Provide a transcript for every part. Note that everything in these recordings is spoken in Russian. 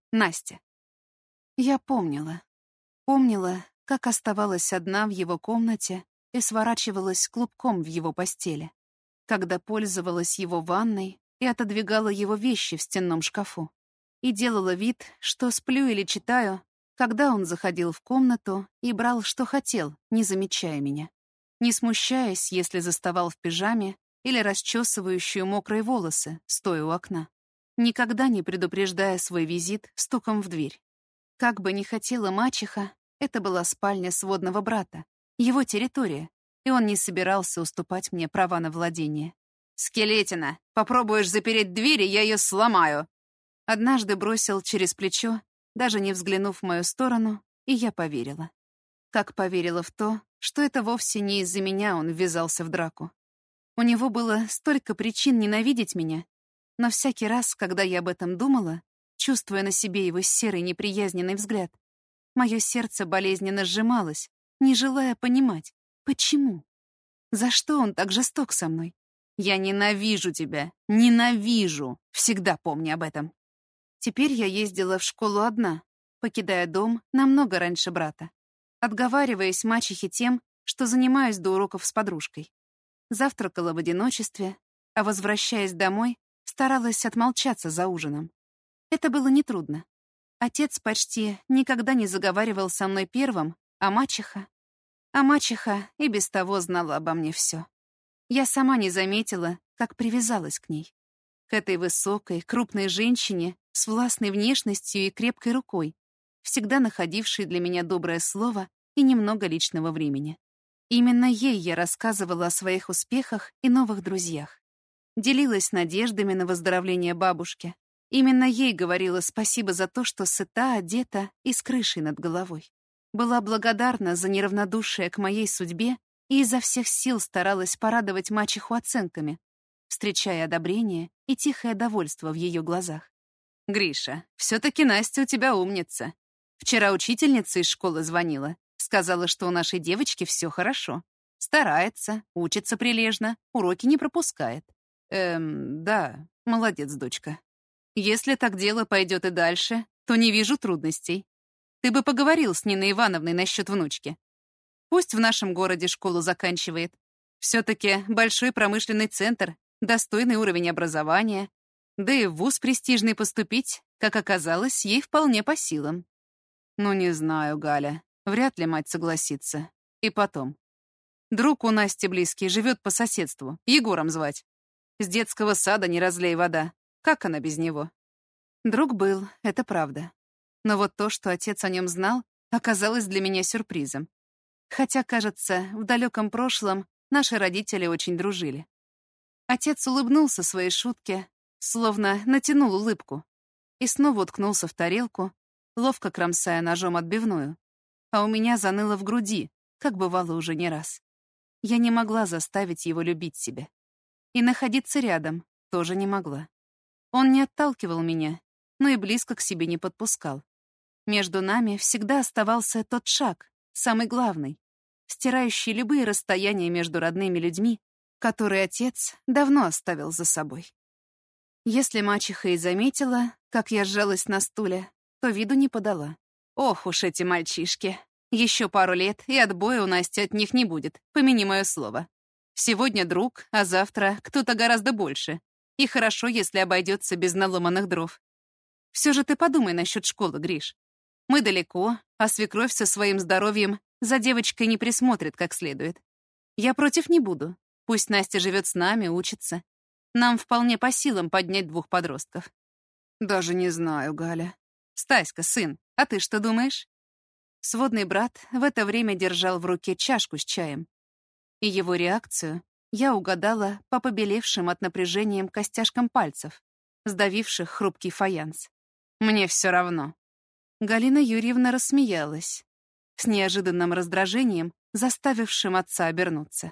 Настя. Я помнила. Помнила, как оставалась одна в его комнате и сворачивалась клубком в его постели, когда пользовалась его ванной и отодвигала его вещи в стенном шкафу, и делала вид, что сплю или читаю, когда он заходил в комнату и брал, что хотел, не замечая меня, не смущаясь, если заставал в пижаме или расчесывающую мокрые волосы, стоя у окна, никогда не предупреждая свой визит стуком в дверь. Как бы ни хотела мачеха, это была спальня сводного брата, его территория, и он не собирался уступать мне права на владение. «Скелетина, попробуешь запереть дверь, и я ее сломаю!» Однажды бросил через плечо, даже не взглянув в мою сторону, и я поверила. Как поверила в то, что это вовсе не из-за меня он ввязался в драку. У него было столько причин ненавидеть меня, но всякий раз, когда я об этом думала, чувствуя на себе его серый неприязненный взгляд, мое сердце болезненно сжималось, не желая понимать, почему. За что он так жесток со мной? Я ненавижу тебя, ненавижу, всегда помни об этом. Теперь я ездила в школу одна, покидая дом намного раньше брата, отговариваясь мачехе тем, что занимаюсь до уроков с подружкой. Завтракала в одиночестве, а, возвращаясь домой, старалась отмолчаться за ужином. Это было нетрудно. Отец почти никогда не заговаривал со мной первым, а мачеха и без того знала обо мне все. Я сама не заметила, как привязалась к ней. К этой высокой, крупной женщине с властной внешностью и крепкой рукой, всегда находившей для меня доброе слово и немного личного времени. Именно ей я рассказывала о своих успехах и новых друзьях. Делилась надеждами на выздоровление бабушки. Именно ей говорила спасибо за то, что сыта, одета и с крышей над головой. Была благодарна за неравнодушие к моей судьбе и изо всех сил старалась порадовать мачеху оценками, встречая одобрение и тихое довольство в ее глазах. «Гриша, все-таки Настя у тебя умница. Вчера учительница из школы звонила. Сказала, что у нашей девочки все хорошо. Старается, учится прилежно, уроки не пропускает. Да, молодец, дочка. Если так дело пойдет и дальше, то не вижу трудностей. Ты бы поговорил с Ниной Ивановной насчет внучки. Пусть в нашем городе школу заканчивает. Все-таки большой промышленный центр, достойный уровень образования. Да и в вуз престижный поступить, как оказалось, ей вполне по силам. Ну, не знаю, Галя. Вряд ли мать согласится. И потом. Друг у Насти близкий, живет по соседству. Егором звать. С детского сада не разлей вода. Как она без него? Друг был, это правда. Но вот то, что отец о нем знал, оказалось для меня сюрпризом. Хотя, кажется, в далеком прошлом наши родители очень дружили. Отец улыбнулся своей шутке, словно натянул улыбку, и снова уткнулся в тарелку, ловко кромсая ножом отбивную. А у меня заныло в груди, как бывало уже не раз. Я не могла заставить его любить себя. И находиться рядом тоже не могла. Он не отталкивал меня, но и близко к себе не подпускал. Между нами всегда оставался тот шаг, самый главный, стирающий любые расстояния между родными людьми, который отец давно оставил за собой. Если мачеха и заметила, как я сжалась на стуле, то виду не подала. Ох уж эти мальчишки. Еще пару лет, и отбоя у Насти от них не будет, помяни мое слово. Сегодня друг, а завтра кто-то гораздо больше. И хорошо, если обойдется без наломанных дров. Все же ты подумай насчет школы, Гриш. Мы далеко, а свекровь со своим здоровьем за девочкой не присмотрит как следует. Я против не буду. Пусть Настя живет с нами, учится. Нам вполне по силам поднять 2 подростков. Даже не знаю, Галя. Стаська, сын, а ты что думаешь? Сводный брат в это время держал в руке чашку с чаем. И его реакцию я угадала по побелевшим от напряжения костяшкам пальцев, сдавивших хрупкий фаянс. Мне все равно. Галина Юрьевна рассмеялась, с неожиданным раздражением, заставившим отца обернуться.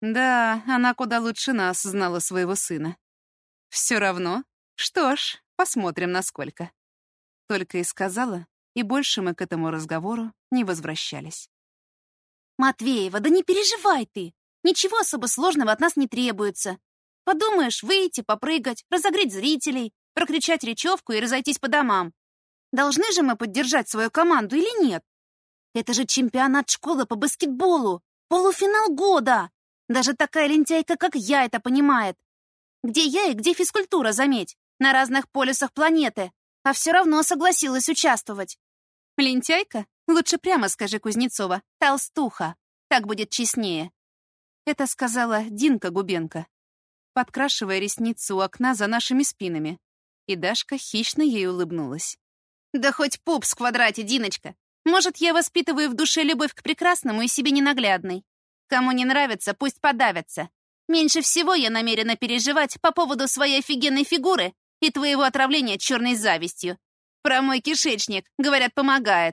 Да, она куда лучше нас знала своего сына. Все равно? Что ж, посмотрим, насколько. Только и сказала, и больше мы к этому разговору не возвращались. «Матвеева, да не переживай ты! Ничего особо сложного от нас не требуется. Подумаешь, выйти, попрыгать, разогреть зрителей, прокричать речевку и разойтись по домам. Должны же мы поддержать свою команду или нет? Это же чемпионат школы по баскетболу. Полуфинал года. Даже такая лентяйка, как я, это понимает. Где я и где физкультура, заметь? На разных полюсах планеты. А все равно согласилась участвовать. Лентяйка? Лучше прямо скажи, Кузнецова. Толстуха. Так будет честнее. Это сказала Динка Губенко, подкрашивая ресницы у окна за нашими спинами. И Дашка хищно ей улыбнулась. Да хоть пупс в квадрате, Диночка. Может, я воспитываю в душе любовь к прекрасному и себе ненаглядной. Кому не нравится, пусть подавятся. Меньше всего я намерена переживать по поводу своей офигенной фигуры и твоего отравления черной завистью. Про мой кишечник, говорят, помогает.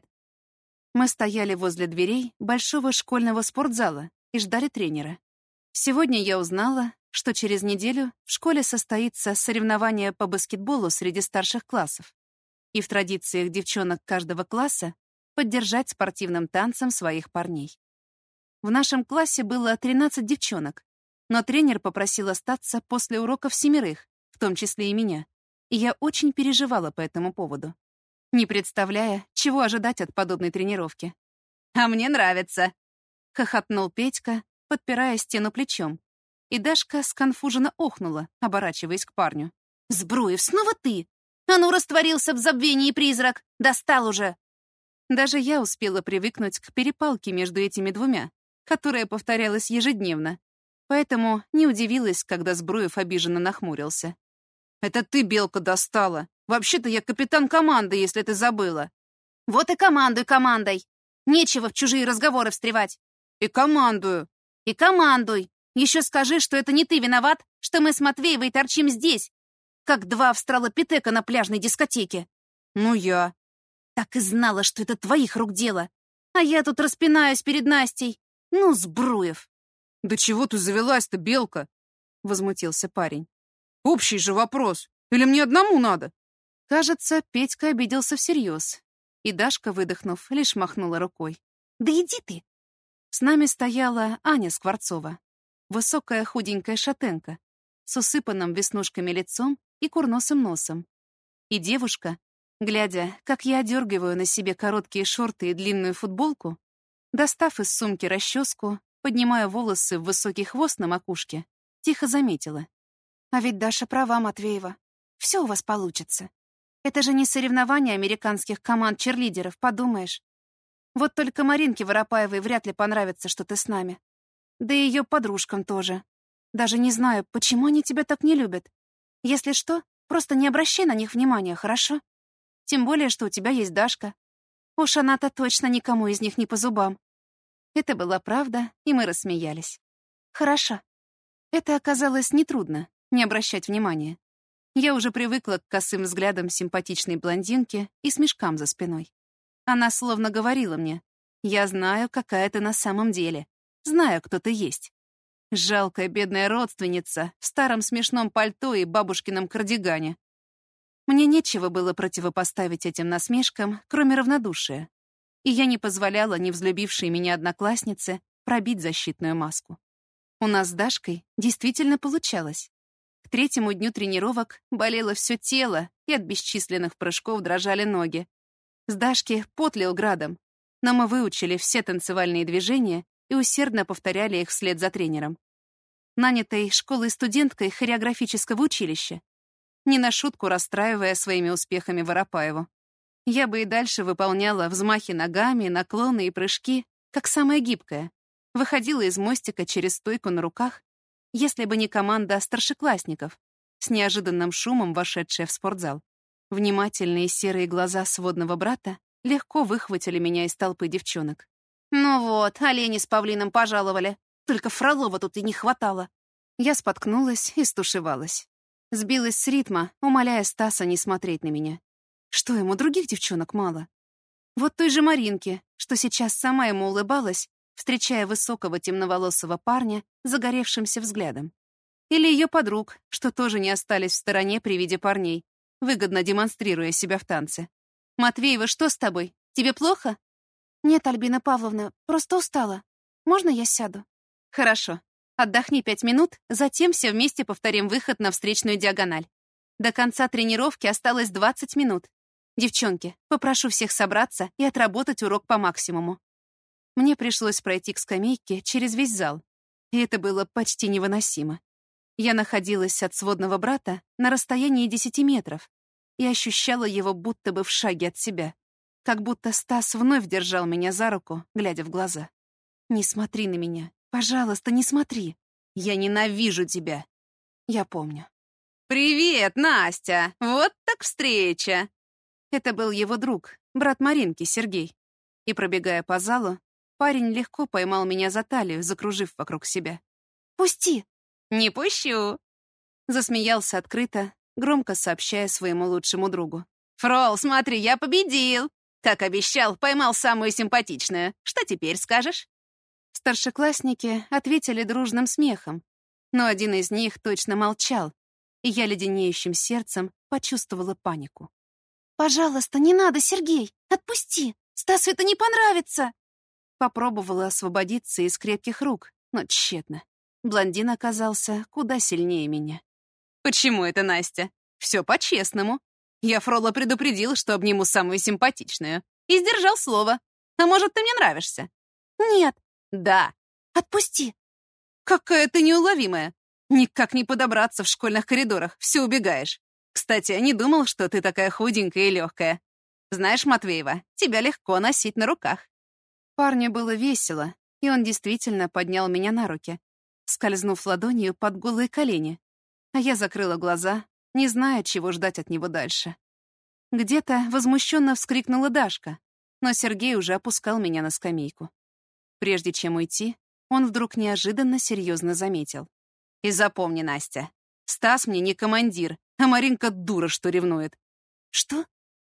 Мы стояли возле дверей большого школьного спортзала и ждали тренера. Сегодня я узнала, что через неделю в школе состоится соревнование по баскетболу среди старших классов. И в традициях девчонок каждого класса поддержать спортивным танцем своих парней. В нашем классе было 13 девчонок, но тренер попросил остаться после уроков 7, в том числе и меня, и я очень переживала по этому поводу, не представляя, чего ожидать от подобной тренировки. «А мне нравится», — хохотнул Петька, подпирая стену плечом, и Дашка сконфуженно охнула, оборачиваясь к парню. «Збруев, снова ты? А ну, растворился в забвении призрак! Достал уже!» Даже я успела привыкнуть к перепалке между этими двумя, которая повторялась ежедневно, поэтому не удивилась, когда Збруев обиженно нахмурился. «Это ты, Белка, достала! Вообще-то я капитан команды, если ты забыла!» «Вот и командуй командой! Нечего в чужие разговоры встревать!» «И командую!» «И командуй! Еще скажи, что это не ты виноват, что мы с Матвеевой торчим здесь, как два австралопитека на пляжной дискотеке!» «Ну я...» «Так и знала, что это твоих рук дело! А я тут распинаюсь перед Настей! Ну, Збруев!» «Да чего ты завелась-то, Белка?» — возмутился парень. «Общий же вопрос. Или мне одному надо?» Кажется, Петька обиделся всерьез, и Дашка, выдохнув, лишь махнула рукой. «Да иди ты!» С нами стояла Аня Скворцова, высокая худенькая шатенка, с усыпанным веснушками лицом и курносым носом. И девушка, глядя, как я одергиваю на себе короткие шорты и длинную футболку, достав из сумки расческу, поднимая волосы в высокий хвост на макушке, тихо заметила. «А ведь Даша права, Матвеева. Все у вас получится. Это же не соревнование американских команд черлидеров, подумаешь. Вот только Маринке Воропаевой вряд ли понравится, что ты с нами. Да и ее подружкам тоже. Даже не знаю, почему они тебя так не любят. Если что, просто не обращай на них внимания, хорошо? Тем более, что у тебя есть Дашка. Уж она-то точно никому из них не по зубам». Это была правда, и мы рассмеялись. «Хорошо». Это оказалось нетрудно, не обращать внимания. Я уже привыкла к косым взглядам симпатичной блондинки и смешкам за спиной. Она словно говорила мне: «Я знаю, какая ты на самом деле. Знаю, кто ты есть». Жалкая бедная родственница в старом смешном пальто и бабушкином кардигане. Мне нечего было противопоставить этим насмешкам, кроме равнодушия. И я не позволяла невзлюбившей меня однокласснице пробить защитную маску. У нас с Дашкой действительно получалось. К 3-му дню тренировок болело все тело, и от бесчисленных прыжков дрожали ноги. С Дашки пот лил градом, но мы выучили все танцевальные движения и усердно повторяли их вслед за тренером. Нанятой школой студенткой хореографического училища, не на шутку расстраивая своими успехами Воропаеву. Я бы и дальше выполняла взмахи ногами, наклоны и прыжки, как самая гибкая, выходила из мостика через стойку на руках, если бы не команда старшеклассников, с неожиданным шумом вошедшая в спортзал. Внимательные серые глаза сводного брата легко выхватили меня из толпы девчонок. «Ну вот, олени с павлином пожаловали. Только Фролова тут и не хватало». Я споткнулась и стушевалась. Сбилась с ритма, умоляя Стаса не смотреть на меня. Что, ему других девчонок мало? Вот той же Маринке, что сейчас сама ему улыбалась, встречая высокого темноволосого парня загоревшимся взглядом. Или ее подруг, что тоже не остались в стороне при виде парней, выгодно демонстрируя себя в танце. «Матвеева, что с тобой? Тебе плохо?» «Нет, Альбина Павловна, просто устала. Можно я сяду?» «Хорошо. Отдохни 5 минут, затем все вместе повторим выход на встречную диагональ. До конца тренировки осталось 20 минут. Девчонки, попрошу всех собраться и отработать урок по максимуму. Мне пришлось пройти к скамейке через весь зал, и это было почти невыносимо. Я находилась от сводного брата на расстоянии 10 метров и ощущала его будто бы в шаге от себя, как будто Стас вновь держал меня за руку, глядя в глаза. «Не смотри на меня. Пожалуйста, не смотри. Я ненавижу тебя». Я помню. «Привет, Настя! Вот так встреча!» Это был его друг, брат Маринки, Сергей. И, пробегая по залу, парень легко поймал меня за талию, закружив вокруг себя. «Пусти!» «Не пущу!» Засмеялся открыто, громко сообщая своему лучшему другу. «Фрол, смотри, я победил! Как обещал, поймал самую симпатичную. Что теперь скажешь?» Старшеклассники ответили дружным смехом, но один из них точно молчал, и я леденеющим сердцем почувствовала панику. «Пожалуйста, не надо, Сергей! Отпусти! Стасу это не понравится!» Попробовала освободиться из крепких рук, но тщетно. Блондин оказался куда сильнее меня. «Почему это, Настя? Все по-честному. Я Фрола предупредил, что обниму самую симпатичную. И сдержал слово. А может, ты мне нравишься?» «Нет!» «Да!» «Отпусти!» «Какая ты неуловимая! Никак не подобраться в школьных коридорах, все убегаешь. Кстати, не думал, что ты такая худенькая и легкая. Знаешь, Матвеева, тебя легко носить на руках». Парню было весело, и он действительно поднял меня на руки, скользнув ладонью под голые колени. А я закрыла глаза, не зная, чего ждать от него дальше. Где-то возмущенно вскрикнула Дашка, но Сергей уже опускал меня на скамейку. Прежде чем уйти, он вдруг неожиданно серьезно заметил. «И запомни, Настя, Стас мне не командир, а Маринка дура, что ревнует». «Что?»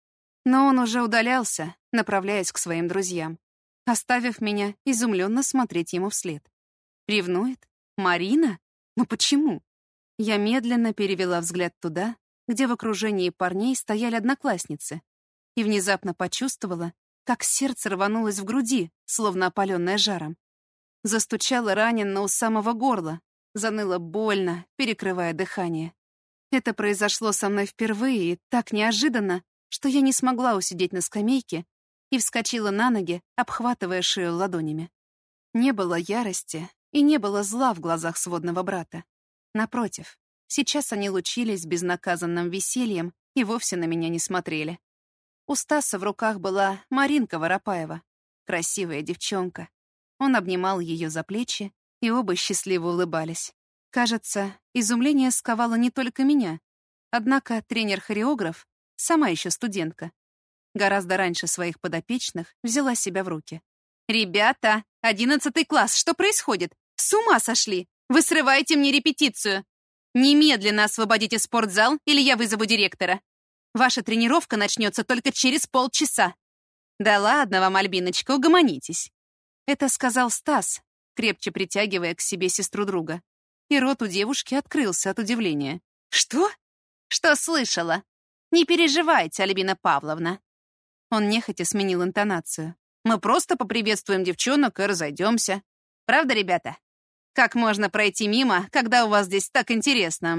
Но он уже удалялся, направляясь к своим друзьям, оставив меня изумленно смотреть ему вслед. «Ревнует? Марина? Но почему?» Я медленно перевела взгляд туда, где в окружении парней стояли одноклассницы, и внезапно почувствовала, как сердце рванулось в груди, словно опаленное жаром. Застучало раненно у самого горла, заныло больно, перекрывая дыхание. Это произошло со мной впервые и так неожиданно, что я не смогла усидеть на скамейке и вскочила на ноги, обхватывая шею ладонями. Не было ярости и не было зла в глазах сводного брата. Напротив, сейчас они лучились безнаказанным весельем и вовсе на меня не смотрели. У Стаса в руках была Маринка Воропаева, красивая девчонка. Он обнимал ее за плечи, и оба счастливо улыбались. Кажется, изумление сковало не только меня. Однако тренер-хореограф, сама еще студентка, гораздо раньше своих подопечных взяла себя в руки. «Ребята, 11 класс, что происходит? С ума сошли! Вы срываете мне репетицию! Немедленно освободите спортзал, или я вызову директора. Ваша тренировка начнется только через полчаса. Да ладно вам, Альбиночка, угомонитесь». Это сказал Стас, крепче притягивая к себе сестру друга. И рот у девушки открылся от удивления. «Что? Что слышала? Не переживайте, Альбина Павловна». Он нехотя сменил интонацию. «Мы просто поприветствуем девчонок и разойдемся. Правда, ребята? Как можно пройти мимо, когда у вас здесь так интересно?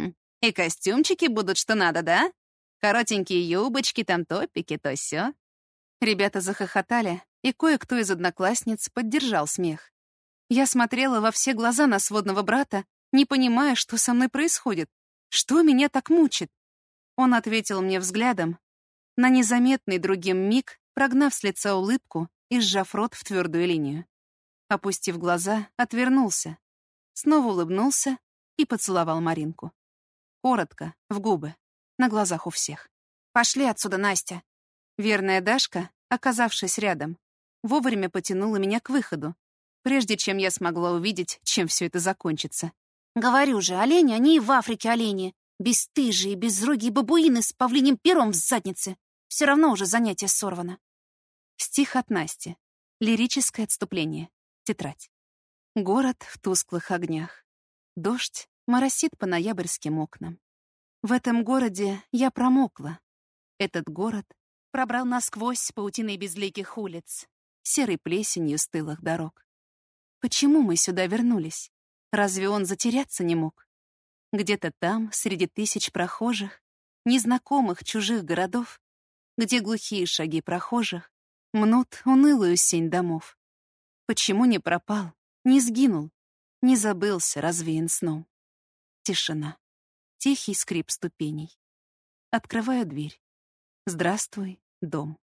И костюмчики будут что надо, да? Коротенькие юбочки, там топики, то сё». Ребята захохотали, и кое-кто из одноклассниц поддержал смех. Я смотрела во все глаза на сводного брата, не понимая, что со мной происходит, что меня так мучит. Он ответил мне взглядом, на незаметный другим миг прогнав с лица улыбку и сжав рот в твердую линию. Опустив глаза, отвернулся, снова улыбнулся и поцеловал Маринку. Коротко, в губы, на глазах у всех. «Пошли отсюда, Настя!» Верная Дашка, оказавшись рядом, вовремя потянула меня к выходу, прежде чем я смогла увидеть, чем все это закончится. «Говорю же, олени, они и в Африке олени. Бесстыжие, безрогие бабуины с павлиним пером в заднице. Все равно уже занятие сорвано». Стих от Насти. Лирическое отступление. Тетрадь. Город в тусклых огнях. Дождь моросит по ноябрьским окнам. В этом городе я промокла. Этот город пробрал насквозь паутиной безликих улиц, серой плесенью стылых дорог. Почему мы сюда вернулись? Разве он затеряться не мог? Где-то там, среди тысяч прохожих, незнакомых чужих городов, где глухие шаги прохожих мнут унылую сень домов. Почему не пропал, не сгинул, не забылся, развеян сном? Тишина. Тихий скрип ступеней. Открываю дверь. Здравствуй, дом.